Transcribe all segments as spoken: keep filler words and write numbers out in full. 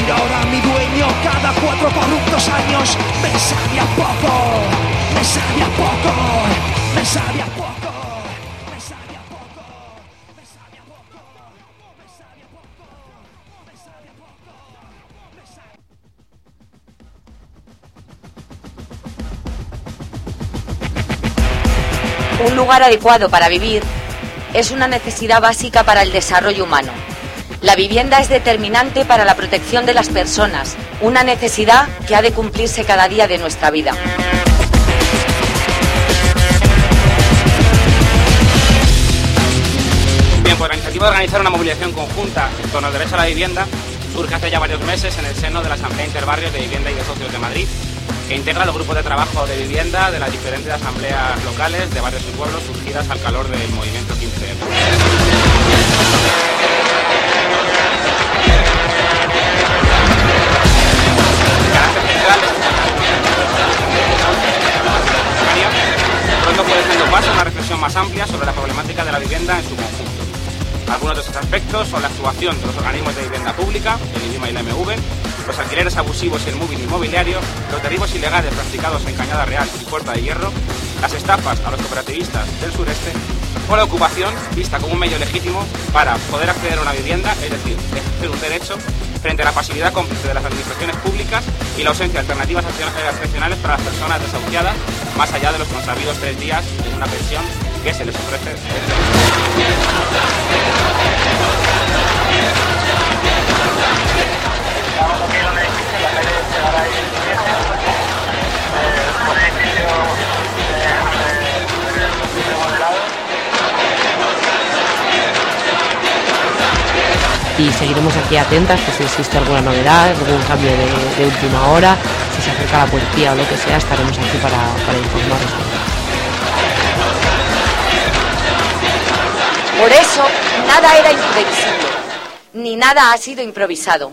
Y ahora mi dueño cada cuatro corruptos años me sabe a poco, me sabe a poco, me sabe a poco, me sabe a poco, me sabe a poco, me sabe a poco, me sabe a poco, me sabe. Un lugar adecuado para vivir es una necesidad básica para el desarrollo humano. La vivienda es determinante para la protección de las personas, una necesidad que ha de cumplirse cada día de nuestra vida. Bien, pues la iniciativa de organizar una movilización conjunta en torno al derecho a la vivienda surge hace ya varios meses en el seno de la Asamblea Interbarrios de Vivienda y de Socios de Madrid, que integra los grupos de trabajo de vivienda de las diferentes asambleas locales de barrios y pueblos surgidas al calor del movimiento quince eme. Pronto puede ser un paso a una reflexión más amplia sobre la problemática de la vivienda en su conjunto. Algunos de estos aspectos son la actuación de los organismos de vivienda pública, el IBIMA y el eme ve, los alquileres abusivos y el moving inmobiliario, los derribos ilegales practicados en Cañada Real y Puerta de Hierro, las estafas a los cooperativistas del sureste o la ocupación vista como un medio legítimo para poder acceder a una vivienda, es decir, ejercer un derecho frente a la pasividad cómplice de las administraciones públicas y la ausencia de alternativas excepcionales para las personas desahuciadas, más allá de los consabidos tres días de una pensión que se les ofrece. Y seguiremos aquí atentas, pues si existe alguna novedad, algún cambio de, de última hora, si se acerca la policía o lo que sea, estaremos aquí para, para informaros. Por eso, nada era imprevisible, ni nada ha sido improvisado.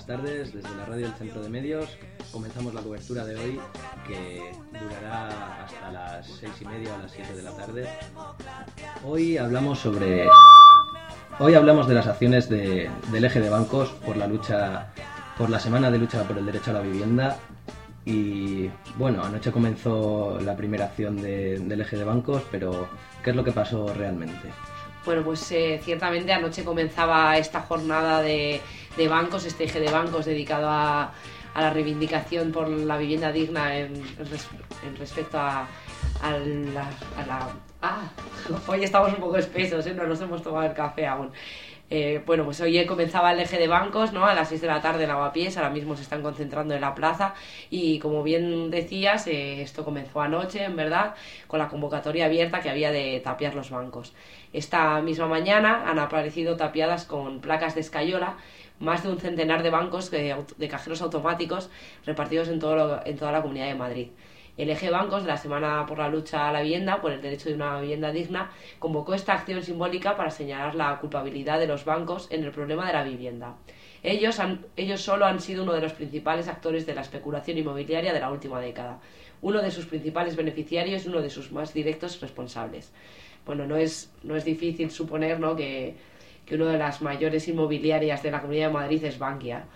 buenas tardes. Desde la radio del Centro de Medios comenzamos la cobertura de hoy, que durará hasta las seis y media o las siete de la tarde. Hoy hablamos sobre... Hoy hablamos de las acciones de, del eje de bancos por la lucha, por la semana de lucha por el derecho a la vivienda. Y bueno, anoche comenzó la primera acción de, del eje de bancos, pero ¿qué es lo que pasó realmente? Bueno, pues eh, ciertamente anoche comenzaba esta jornada de, de bancos, este eje de bancos dedicado a, a la reivindicación por la vivienda digna en, en, res, en respecto a, a, la, a la... Ah, hoy estamos un poco espesos, ¿eh? No nos hemos tomado el café aún. Eh, bueno, pues hoy comenzaba el eje de bancos, ¿no? A las seis de la tarde en Lavapiés. Ahora mismo se están concentrando en la plaza y, como bien decías, eh, esto comenzó anoche, en verdad, con la convocatoria abierta que había de tapiar los bancos. Esta misma mañana han aparecido tapiadas con placas de escayola más de un centenar de bancos de, de cajeros automáticos repartidos en, todo lo, en toda la Comunidad de Madrid. El eje de bancos de la Semana por la Lucha a la Vivienda, por el derecho de una vivienda digna, convocó esta acción simbólica para señalar la culpabilidad de los bancos en el problema de la vivienda. Ellos, han, ellos solo han sido uno de los principales actores de la especulación inmobiliaria de la última década, uno de sus principales beneficiarios y uno de sus más directos responsables. Bueno, no es, no es difícil suponer, ¿no?, que, que una de las mayores inmobiliarias de la Comunidad de Madrid es Bankia,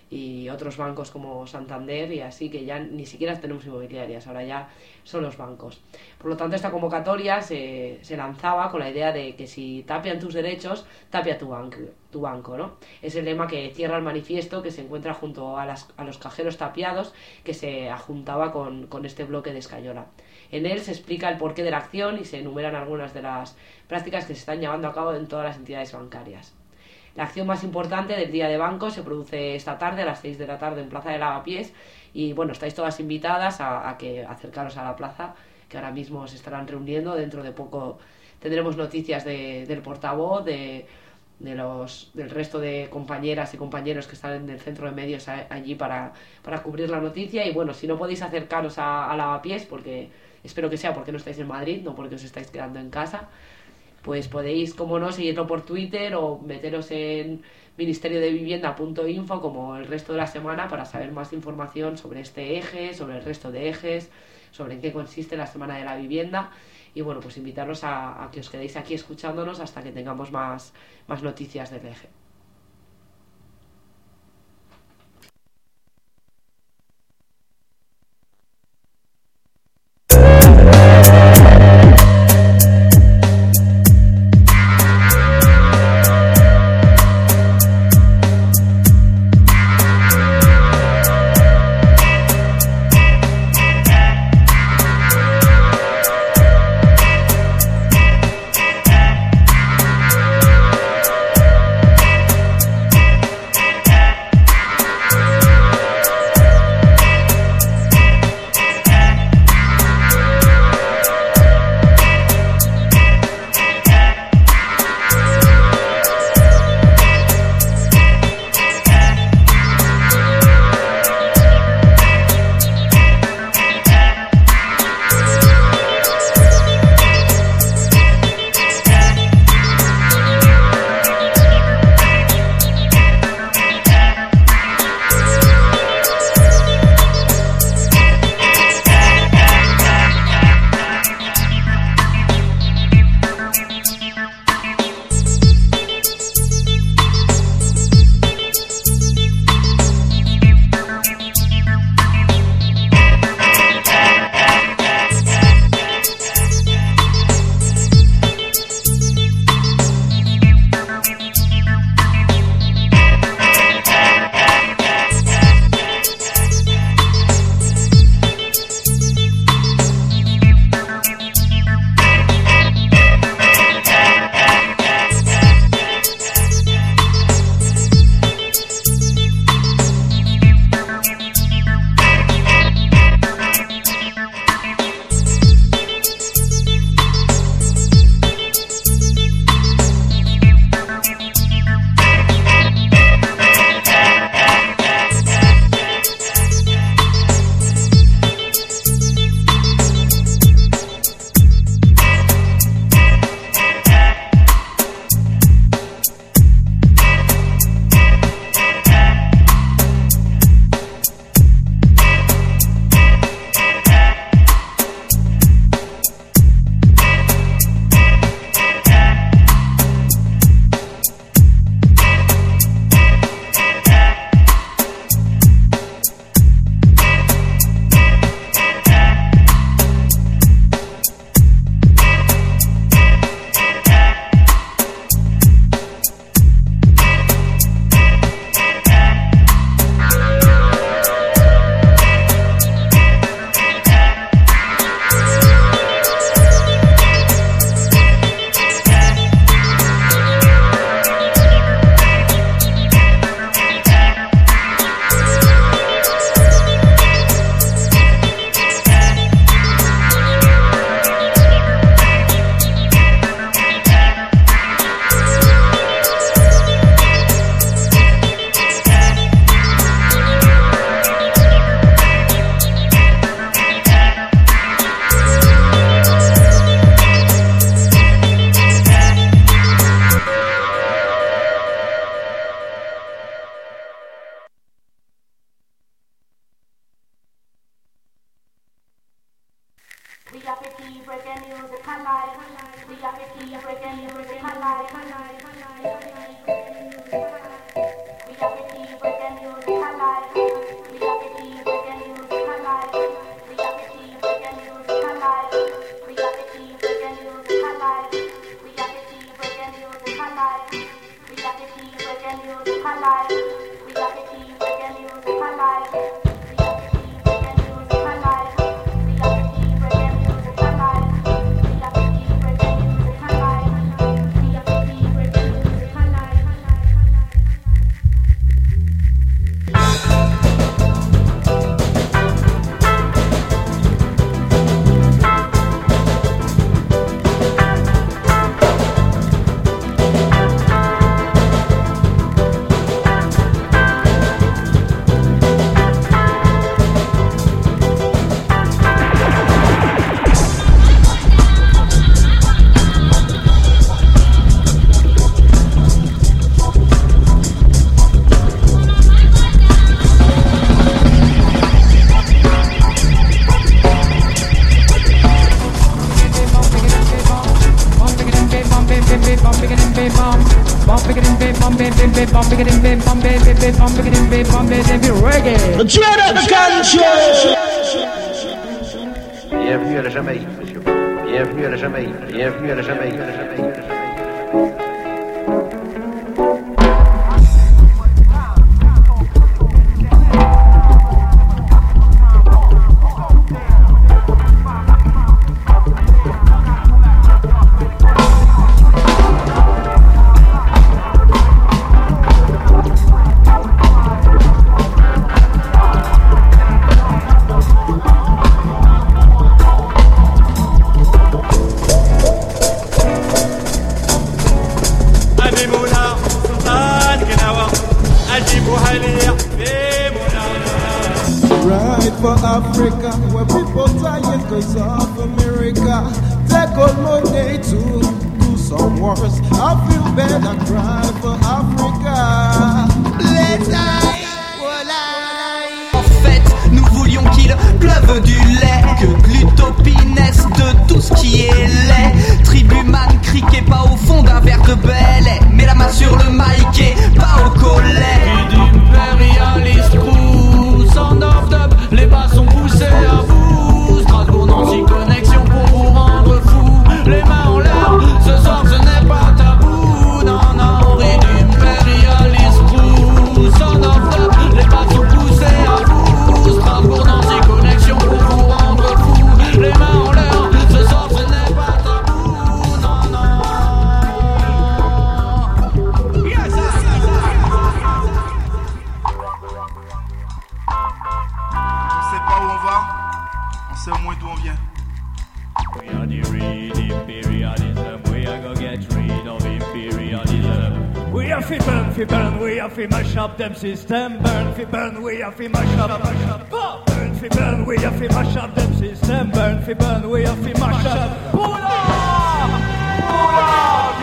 y otros bancos como Santander y así, que ya ni siquiera tenemos inmobiliarias, ahora ya son los bancos. Por lo tanto, esta convocatoria se, se lanzaba con la idea de que si tapian tus derechos, tapia tu banco, tu banco, ¿no? Es el lema que cierra el manifiesto, que se encuentra junto a, las, a los cajeros tapiados, que se adjuntaba con, con este bloque de escayola. En él se explica el porqué de la acción y se enumeran algunas de las prácticas que se están llevando a cabo en todas las entidades bancarias. La acción más importante del Día de Bancos se produce esta tarde a las seis de la tarde en Plaza de Lavapiés y bueno, estáis todas invitadas a, a que acercaros a la plaza, que ahora mismo se estarán reuniendo. Dentro de poco tendremos noticias de, del portavoz, de, de los, del resto de compañeras y compañeros que están en el Centro de Medios a, allí para, para cubrir la noticia. Y bueno, si no podéis acercaros a, a Lavapiés, porque espero que sea porque no estáis en Madrid, no porque os estáis quedando en casa, pues podéis, como no, seguirlo por Twitter o meteros en ministerio de vivienda punto info como el resto de la semana para saber más información sobre este eje, sobre el resto de ejes, sobre en qué consiste la Semana de la Vivienda. Y bueno, pues invitaros a, a que os quedéis aquí escuchándonos hasta que tengamos más, más noticias del eje. Bienvenue à la Jamaïque, monsieur. Bienvenue à la Jamaïque. Bienvenue à la Jamaïque. À la Jamaïque. À la Jamaïque. Africa, where people dying cause of America. Take all my day to do some wars. I feel bad, I cry for Africa. Let's die, en fait, nous voulions qu'il pleuve du lait, que l'utopie naisse de tout ce qui est laid. Tribuman criquait pas au fond d'un verre de Bel, mais la main sur le mic et pas au collet. D'impérialiste crew, sound of dub, les bas sont poussés à vous. Strasbourg, Nancy, connexion pour vous rendre fou. Les mains en l'air, ce soir ce n'est pas tabou. Non, non, d'impérialiste crew, sound of dub, les bas sont poussés à vous. Strasbourg, Nancy, connexion pour vous rendre fou. Les mains en l'air, ce soir ce n'est pas tabou. Non, non. Yes, yes, yes. On sait pas où on va, on sait au moins d'où on vient. We are the real imperialism, we are gonna get rid of imperialism. We are fi burn, fi burn, we are fi mash up them system. Burn, fi burn, we are fi mash up, mash up. Burn, fi burn, we are fi mash up them system. Burn, fi burn, we are fi mash up. Pula! Pula!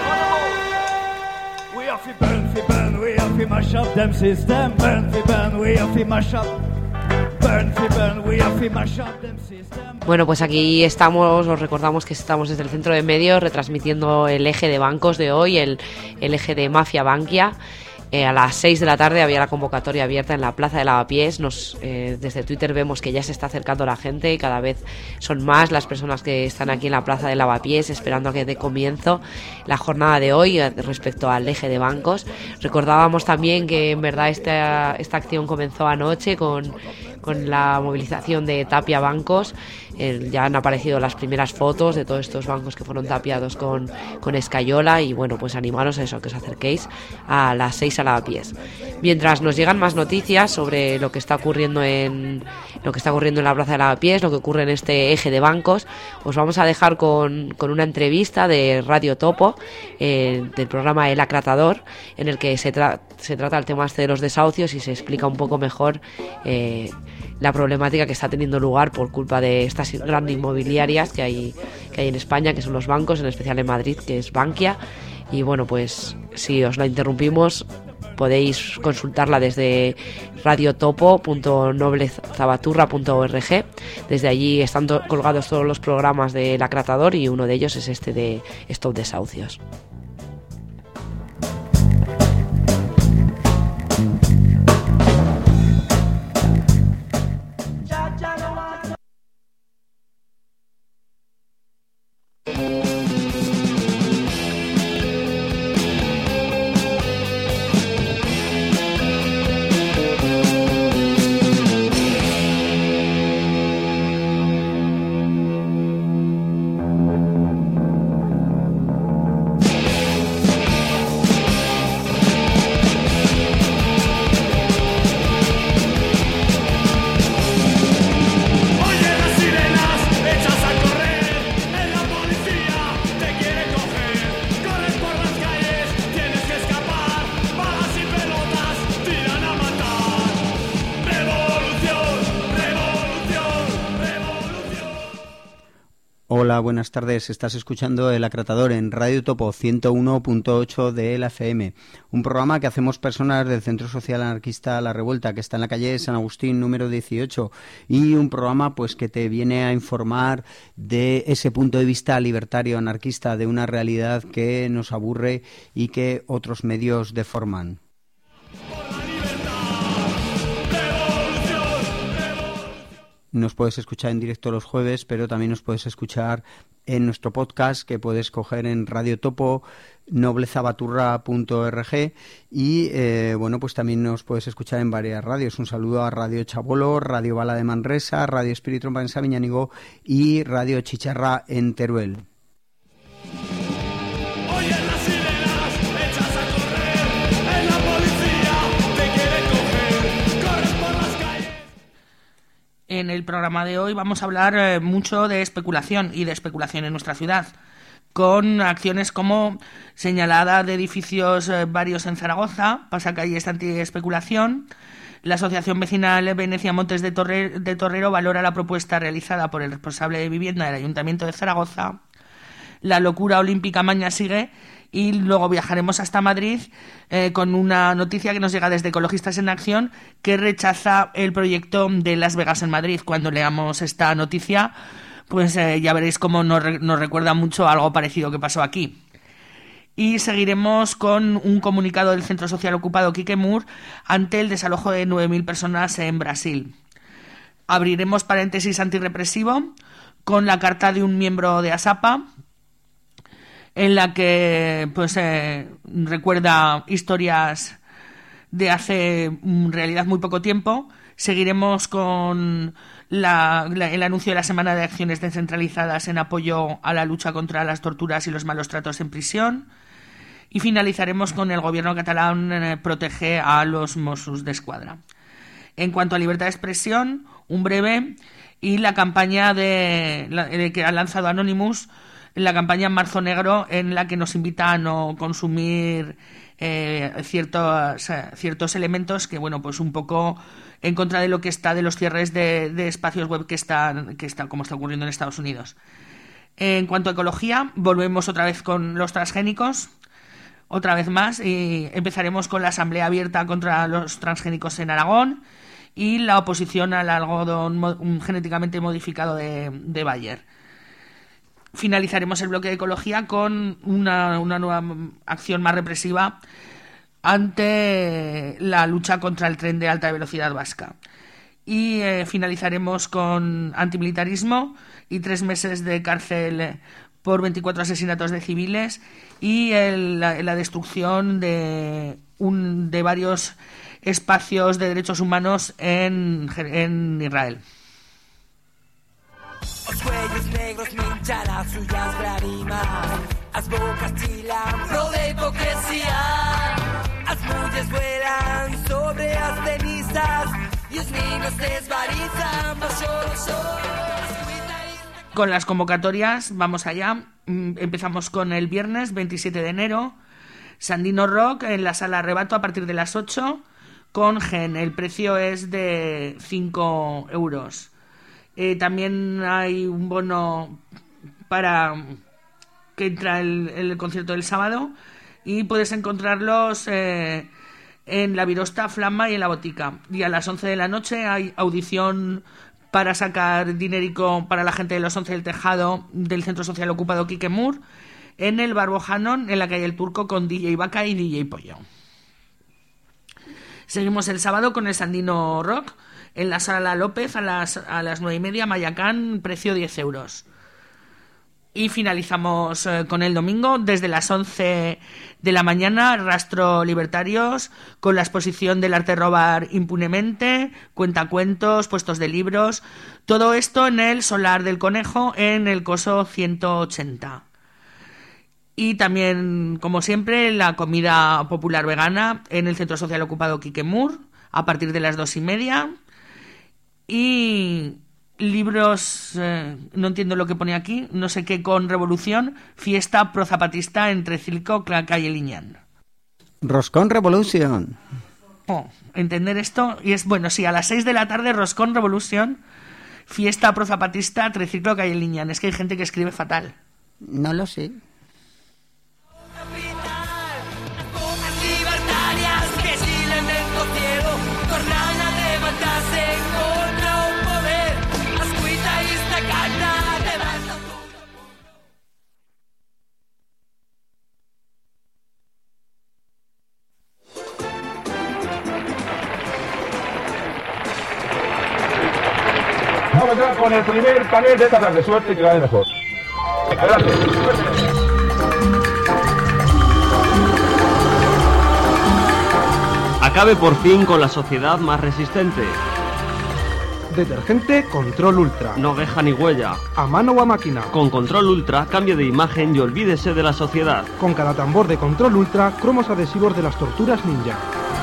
Yeah! We are fi burn, fi burn, we are fi mash up them system. Burn, fi burn, we are fi mash up. Burn, fi burn, we are fi mash up them system. Bueno, pues aquí estamos, os recordamos que estamos desde el Centro de Medios retransmitiendo el eje de bancos de hoy, el, el eje de Mafia Bankia. Eh, a las seis de la tarde había la convocatoria abierta en la Plaza de Lavapiés. Nos, eh, desde Twitter vemos que ya se está acercando la gente y cada vez son más las personas que están aquí en la Plaza de Lavapiés esperando a que dé comienzo la jornada de hoy eh, respecto al eje de bancos. Recordábamos también que en verdad esta, esta acción comenzó anoche con, con la movilización de Tapia Bancos. Eh, ya han aparecido las primeras fotos de todos estos bancos que fueron tapiados con, con escayola y bueno, pues animaros a eso, que os acerquéis a las seis a Lavapiés. Mientras nos llegan más noticias sobre lo que está ocurriendo en lo que está ocurriendo en la Plaza de Lavapiés, lo que ocurre en este eje de bancos, os vamos a dejar con, con una entrevista de Radio Topo, eh, del programa El Acratador, en el que se, tra- se trata el tema este de los desahucios y se explica un poco mejor eh, la problemática que está teniendo lugar por culpa de estas grandes inmobiliarias que hay, que hay en España, que son los bancos, en especial en Madrid, que es Bankia. Y bueno, pues si os la interrumpimos, podéis consultarla desde radiotopo punto noblezabaturra punto org. Desde allí están to- colgados todos los programas del Acratador y uno de ellos es este de Stop Desahucios. Hola, buenas tardes. Estás escuchando El Acratador en Radio Topo ciento uno punto ocho de la F M, un programa que hacemos personas del Centro Social Anarquista La Revuelta, que está en la calle San Agustín número dieciocho, y un programa pues que te viene a informar de ese punto de vista libertario anarquista, de una realidad que nos aburre y que otros medios deforman. Nos puedes escuchar en directo los jueves, pero también nos puedes escuchar en nuestro podcast, que puedes coger en Radio Topo, noblezabaturra punto org, y eh, bueno, pues también nos puedes escuchar en varias radios. Un saludo a Radio Chabolo, Radio Bala de Manresa, Radio Espíritu en Sabiñánigo y Radio Chicharra en Teruel. En el programa de hoy vamos a hablar eh, mucho de especulación y de especulación en nuestra ciudad, con acciones como señalada de edificios eh, varios en Zaragoza, pasacalles anti-especulación. La Asociación Vecinal Venecia Montes de, Torre, de Torrero valora la propuesta realizada por el responsable de vivienda del Ayuntamiento de Zaragoza. La locura olímpica maña sigue. Y luego viajaremos hasta Madrid eh, con una noticia que nos llega desde Ecologistas en Acción, que rechaza el proyecto de Las Vegas en Madrid. Cuando leamos esta noticia, pues eh, ya veréis cómo nos, re- nos recuerda mucho a algo parecido que pasó aquí. Y seguiremos con un comunicado del Centro Social Ocupado Quiquemur ante el desalojo de nueve mil personas en Brasil. Abriremos paréntesis antirrepresivo con la carta de un miembro de ASAPA, en la que pues eh, recuerda historias de hace en realidad muy poco tiempo. Seguiremos con la, la, el anuncio de la Semana de Acciones Descentralizadas en apoyo a la lucha contra las torturas y los malos tratos en prisión. Y finalizaremos con el gobierno catalán eh, protege a los Mossos d'Esquadra. En cuanto a libertad de expresión, un breve, y la campaña de, la, de que ha lanzado Anonymous, la campaña Marzo Negro, en la que nos invita a no consumir eh, ciertos, ciertos elementos que, bueno, pues un poco en contra de lo que está de los cierres de, de espacios web que están, que está, como está ocurriendo en Estados Unidos. En cuanto a ecología, volvemos otra vez con los transgénicos, otra vez más, y empezaremos con la asamblea abierta contra los transgénicos en Aragón y la oposición al algodón mo- genéticamente modificado de, de Bayer. Finalizaremos el bloque de ecología con una, una nueva acción más represiva ante la lucha contra el tren de alta velocidad vasca. Y eh, finalizaremos con antimilitarismo y tres meses de cárcel por veinticuatro asesinatos de civiles y el, la, la destrucción de, un, de varios espacios de derechos humanos en, en Israel. Os cuellos negros minchan las suyas lágrimas, as bocas chilan pro de hipocresía, as mulles vuelan sobre as cenizas y os niños desvarizan por xoros. Con las convocatorias, vamos allá. Empezamos con el viernes veintisiete de enero, Sandino Rock en la Sala Arrebato a partir de las ocho, con Gen. El precio es de cinco euros. Eh, también hay un bono para que entra el, el concierto del sábado y puedes encontrarlos eh, en la Virosta, Flama y en la Botica. Y a las once de la noche hay audición para sacar dinerico para la gente de los once del Tejado del Centro Social Ocupado Quiquemur en el Bar Bohannon, en la calle El Turco, con D J Vaca y D J Pollo. Seguimos el sábado con el Sandino Rock en la Sala López a las, a las nueve y media, Mayacán, precio diez euros. Y finalizamos eh, con el domingo, desde las once de la mañana, Rastro Libertarios, con la exposición del arte robar impunemente, cuentacuentos, puestos de libros, todo esto en el Solar del Conejo, en el Coso ciento ochenta. Y también, como siempre, la comida popular vegana en el Centro Social Ocupado Quiquemur, a partir de las dos y media. Y libros, eh, no entiendo lo que pone aquí, no sé qué, con Revolución, fiesta prozapatista entre Cilco, calle Liñán. Roscón Revolution. Oh, entender esto, y es bueno, sí, a las seis de la tarde, Roscón Revolution, fiesta prozapatista triciclo que hay en Liñán? Es que hay gente que escribe fatal. No lo sé. Vamos a entrar con el primer panel de esta tarde. Suerte y que vaya mejor. Gracias. Acabe por fin con la sociedad más resistente. Detergente Control Ultra. No deja ni huella. A mano o a máquina. Con Control Ultra cambie de imagen y olvídese de la sociedad. Con cada tambor de Control Ultra, cromos adhesivos de las torturas ninja.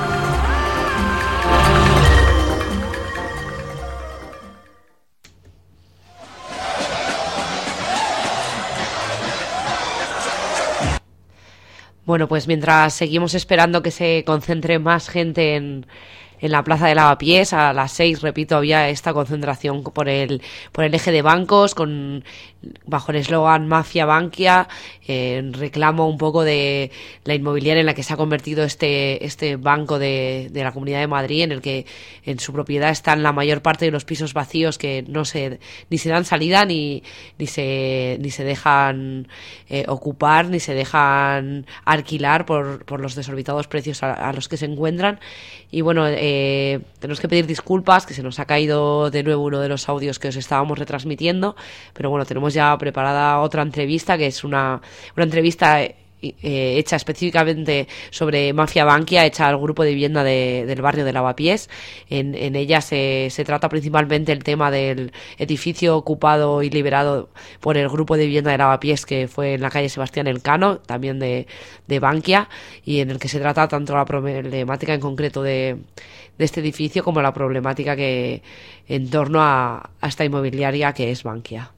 Bueno, pues mientras seguimos esperando que se concentre más gente en, en la Plaza de Lavapiés, a las seis, repito, había esta concentración por el, por el eje de bancos, con bajo el eslogan Mafia Bankia, eh, en reclamo un poco de la inmobiliaria en la que se ha convertido este, este banco de, de la Comunidad de Madrid, en el que en su propiedad están la mayor parte de los pisos vacíos que no se, ni se dan salida, ni, ni se, ni se dejan eh, ocupar, ni se dejan alquilar por, por los desorbitados precios a, a los que se encuentran. Y bueno, eh, tenemos que pedir disculpas, que se nos ha caído de nuevo uno de los audios que os estábamos retransmitiendo, pero bueno, tenemos ya preparada otra entrevista, que es una, una entrevista eh, hecha específicamente sobre Mafia Bankia, hecha al grupo de vivienda de, del barrio de Lavapiés. En, en ella se, se trata principalmente el tema del edificio ocupado y liberado por el grupo de vivienda de Lavapiés, que fue en la calle Sebastián Elcano, también de, de Bankia, y en el que se trata tanto la problemática en concreto de, de este edificio como la problemática que en torno a, a esta inmobiliaria que es Bankia.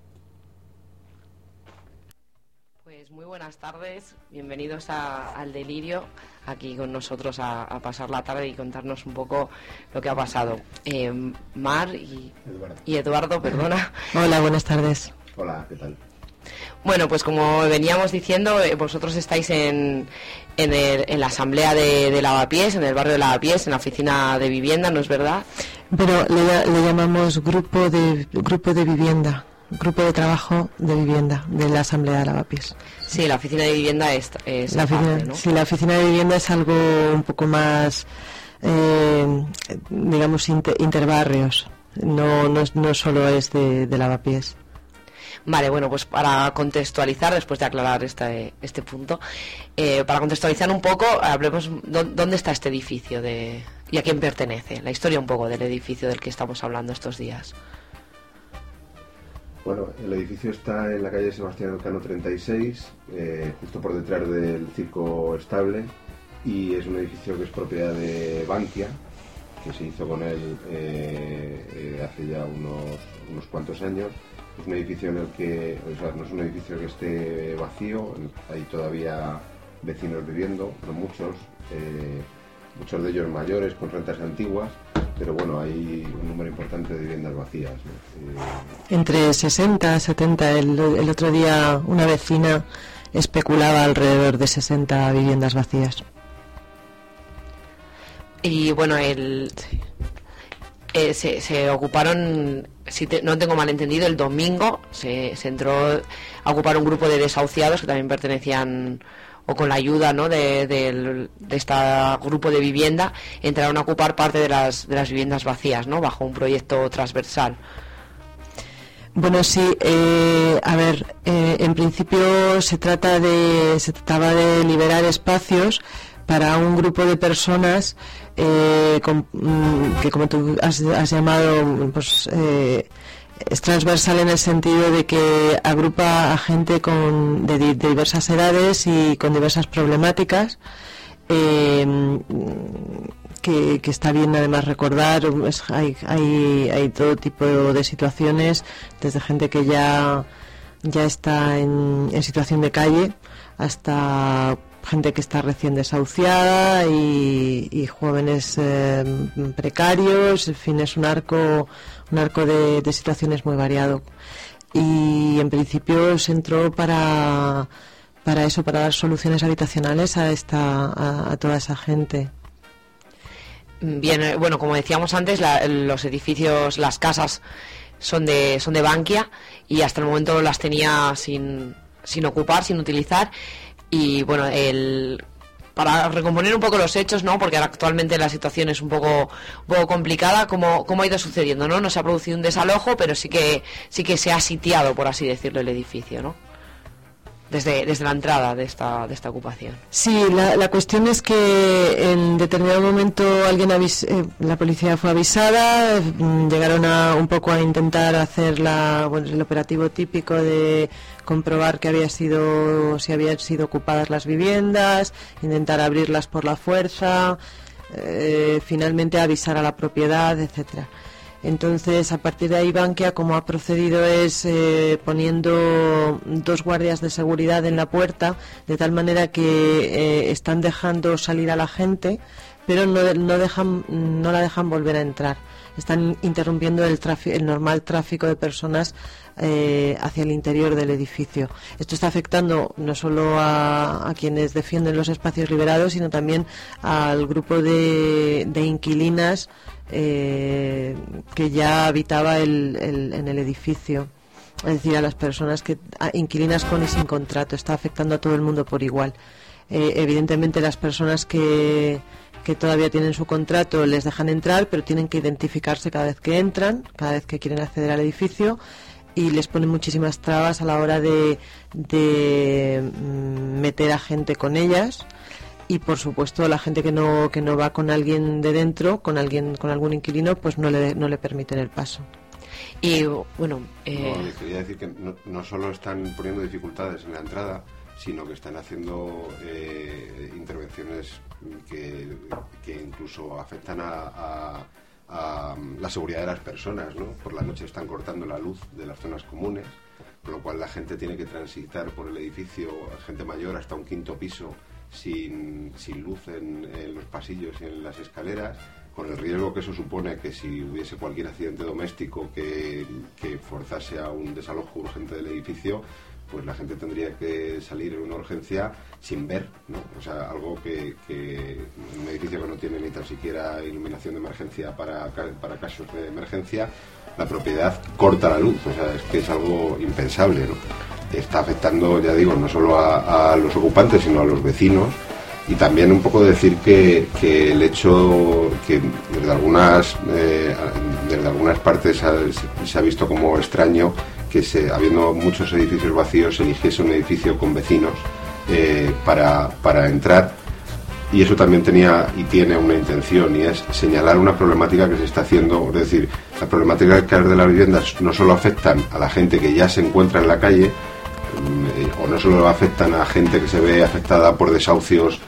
Buenas tardes, bienvenidos a, al Delirio, aquí con nosotros a, a pasar la tarde y contarnos un poco lo que ha pasado. Eh, Mar y Eduardo. y Eduardo, perdona. Hola, buenas tardes. Hola, ¿qué tal? Bueno, pues como veníamos diciendo, eh, vosotros estáis en, en, el, en la asamblea de, de Lavapiés, en el barrio de Lavapiés, en la oficina de vivienda, ¿no es verdad? Pero le, le llamamos grupo de, grupo de vivienda. Grupo de trabajo de vivienda de la Asamblea de Lavapiés. Sí, la oficina de vivienda es, es la oficina, aparte, ¿no? Sí, la oficina de vivienda es algo un poco más, eh, digamos, inter, interbarrios. No, no, no solo es de, de Lavapiés. Vale, bueno, pues para contextualizar, después de aclarar este, este punto, eh, para contextualizar un poco, hablemos dónde está este edificio de, y a quién pertenece, la historia un poco del edificio del que estamos hablando estos días. Bueno, el edificio está en la calle Sebastián Elcano treinta y seis, eh, justo por detrás del Circo Estable, y es un edificio que es propiedad de Bankia, que se hizo con él eh, eh, hace ya unos, unos cuantos años. Es un edificio en el que, o sea, no es un edificio que esté vacío, hay todavía vecinos viviendo, no muchos, eh, muchos de ellos mayores con rentas antiguas, pero bueno, hay un número importante de viviendas vacías, ¿no? Eh... Entre sesenta, setenta, el, el otro día una vecina especulaba alrededor de sesenta viviendas vacías. Y bueno, el eh, se, se ocuparon, si te, no tengo mal entendido, el domingo se, se entró a ocupar un grupo de desahuciados que también pertenecían, o con la ayuda, ¿no?, de, de, de este grupo de vivienda, entraron a ocupar parte de las, de las viviendas vacías, ¿no?, bajo un proyecto transversal. Bueno, sí, eh, a ver, eh, en principio se trata de, se trataba de liberar espacios para un grupo de personas eh, con, que, como tú has, has llamado, pues eh, es transversal en el sentido de que agrupa a gente con, de, de diversas edades y con diversas problemáticas, eh, que, que está bien además recordar. Es, hay, hay, hay todo tipo de situaciones, desde gente que ya, ya está en, en situación de calle hasta gente que está recién desahuciada y, y jóvenes eh, precarios. En fin, es un arco, un arco de, de situaciones muy variado. Y en principio se entró para, para eso, para dar soluciones habitacionales a, esta, a, a toda esa gente. Bien, bueno, como decíamos antes, la, los edificios, las casas son de son de Bankia y hasta el momento las tenía sin, sin ocupar, sin utilizar. Y bueno, el para recomponer un poco los hechos, ¿no? Porque ahora actualmente la situación es un poco un poco complicada, ¿cómo, cómo ha ido sucediendo, ¿no? No se ha producido un desalojo, pero sí que sí que se ha sitiado, por así decirlo, el edificio, ¿no? Desde, desde la entrada de esta de esta ocupación. Sí, la, la cuestión es que en determinado momento alguien avis, eh, la policía fue avisada, llegaron a un poco a intentar hacer la, bueno, el operativo típico de comprobar que había sido si habían sido ocupadas las viviendas, intentar abrirlas por la fuerza, eh, finalmente avisar a la propiedad, etcétera. Entonces, a partir de ahí, Bankia, como ha procedido, es eh, poniendo dos guardias de seguridad en la puerta, de tal manera que eh, están dejando salir a la gente, pero no, no, dejan, no la dejan volver a entrar. Están interrumpiendo el, tráfico, el normal tráfico de personas eh, hacia el interior del edificio. Esto está afectando no solo a, a quienes defienden los espacios liberados, sino también al grupo de, de inquilinas eh, que ya habitaba el, el, en el edificio. Es decir, a las personas que a inquilinas con y sin contrato. Está afectando a todo el mundo por igual. Eh, evidentemente, las personas que que todavía tienen su contrato les dejan entrar, pero tienen que identificarse cada vez que entran, cada vez que quieren acceder al edificio, y les ponen muchísimas trabas a la hora de, de meter a gente con ellas. Y por supuesto la gente que no que no va con alguien de dentro, con alguien con algún inquilino, pues no le no le permiten el paso. Y bueno, eh... no, les quería decir que no, no solo están poniendo dificultades en la entrada, sino que están haciendo eh, intervenciones que, que incluso afectan a, a, a la seguridad de las personas, ¿no? Por la noche están cortando la luz de las zonas comunes, con lo cual la gente tiene que transitar por el edificio, gente mayor hasta un quinto piso, sin, sin luz en, en los pasillos y en las escaleras, con el riesgo que eso supone que si hubiese cualquier accidente doméstico que, que forzase a un desalojo urgente del edificio, pues la gente tendría que salir en una urgencia sin ver, ¿no? O sea, algo que, que un edificio que no tiene ni tan siquiera iluminación de emergencia para, para casos de emergencia, la propiedad corta la luz. O sea, es que es algo impensable, ¿no? Está afectando, ya digo, no solo a, a los ocupantes, sino a los vecinos. Y también un poco decir que, que el hecho que desde algunas eh, desde algunas partes ha, se ha visto como extraño que se, habiendo muchos edificios vacíos, se eligiese un edificio con vecinos eh, para, para entrar, y eso también tenía y tiene una intención, y es señalar una problemática que se está haciendo. Es decir, la problemática de las viviendas no solo afectan a la gente que ya se encuentra en la calle, eh, o no solo afectan a gente que se ve afectada por desahucios,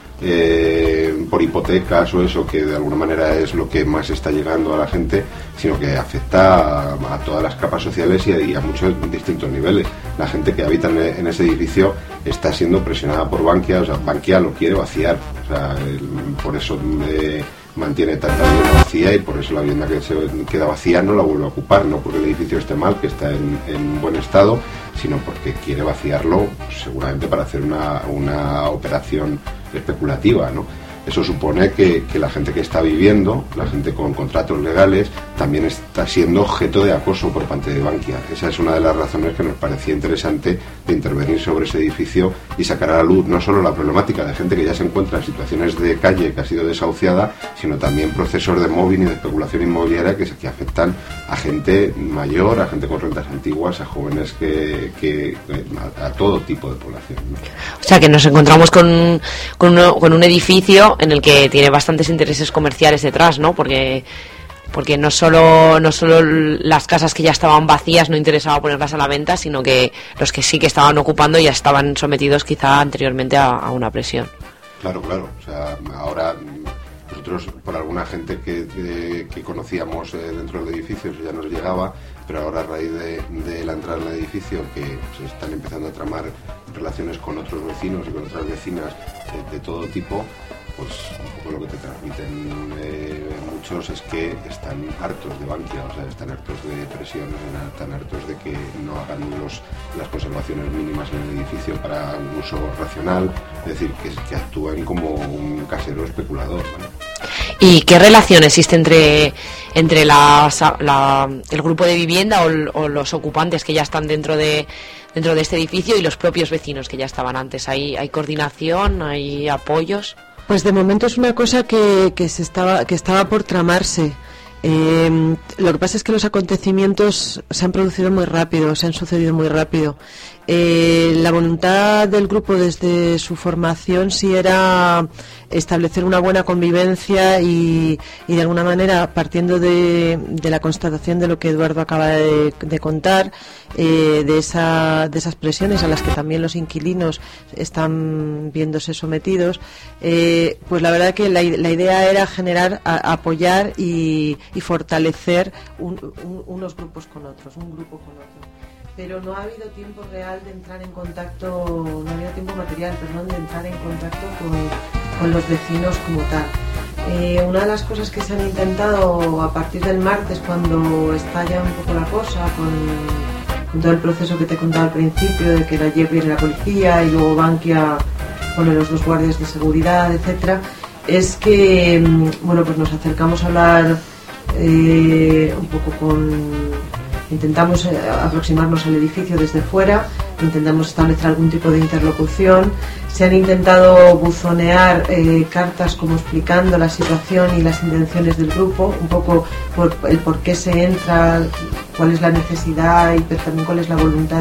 Eh, por hipotecas o eso, que de alguna manera es lo que más está llegando a la gente, sino que afecta a, a todas las capas sociales y a, y a muchos distintos niveles. La gente que habita en, en ese edificio está siendo presionada por Bankia, o sea, Bankia lo quiere vaciar, o sea, el, por eso eh, mantiene tanta vivienda vacía, y por eso la vivienda que se queda vacía no la vuelve a ocupar, no porque el edificio esté mal, que está en, en buen estado, sino porque quiere vaciarlo, seguramente para hacer una, una operación especulativa, ¿no? Eso supone que, que la gente que está viviendo, la gente con contratos legales, también está siendo objeto de acoso por parte de Bankia. Esa es una de las razones que nos parecía interesante de intervenir sobre ese edificio y sacar a la luz no solo la problemática de gente que ya se encuentra en situaciones de calle, que ha sido desahuciada, sino también procesos de mobbing y de especulación inmobiliaria que, que afectan a gente mayor, a gente con rentas antiguas, a jóvenes, que, que a, a todo tipo de población, ¿no? O sea, que nos encontramos con, con, uno, con un edificio en el que tiene bastantes intereses comerciales detrás, ¿no? Porque porque no solo no solo las casas que ya estaban vacías no interesaba ponerlas a la venta, sino que los que sí que estaban ocupando ya estaban sometidos quizá anteriormente a, a una presión. Claro, claro. O sea, ahora nosotros, por alguna gente que, que, que conocíamos eh, dentro del edificio, eso ya nos llegaba, pero ahora a raíz de, de la entrada en el edificio, que se están empezando a tramar relaciones con otros vecinos y con otras vecinas de, de todo tipo, pues un poco lo que te transmiten eh, muchos es que están hartos de Bankia, o sea, están hartos de presiones, están hartos de que no hagan los, las conservaciones mínimas en el edificio para un uso racional, es decir, que, que actúan como un casero especulador, ¿vale? ¿Y qué relación existe entre, entre la, la, el grupo de vivienda o, o los ocupantes que ya están dentro de, dentro de este edificio y los propios vecinos que ya estaban antes? ¿Hay, hay coordinación? ¿Hay apoyos? Pues de momento es una cosa que, que, se estaba, que estaba por tramarse. Eh, lo que pasa es que los acontecimientos se han producido muy rápido, se han sucedido muy rápido. Eh, la voluntad del grupo desde su formación sí era establecer una buena convivencia y, y de alguna manera, partiendo de, de la constatación de lo que Eduardo acaba de, de contar, eh, de, esa, de esas presiones a las que también los inquilinos están viéndose sometidos, eh, pues la verdad que la, la idea era generar, a, apoyar y, y fortalecer un, un, unos grupos con otros, un grupo con otro. Pero no ha habido tiempo real de entrar en contacto, no ha habido tiempo material, perdón, de entrar en contacto con, con los vecinos como tal. Eh, una de las cosas que se han intentado a partir del martes, cuando estalla un poco la cosa, con, con todo el proceso que te he contado al principio, de que ayer viene la policía y luego Bankia pone los dos guardias de seguridad, etcétera, es que, bueno, pues nos acercamos a hablar eh, un poco con... Intentamos eh, aproximarnos al edificio desde fuera, intentamos establecer algún tipo de interlocución. Se han intentado buzonear eh, cartas como explicando la situación y las intenciones del grupo, un poco por el por qué se entra, cuál es la necesidad y también cuál es la voluntad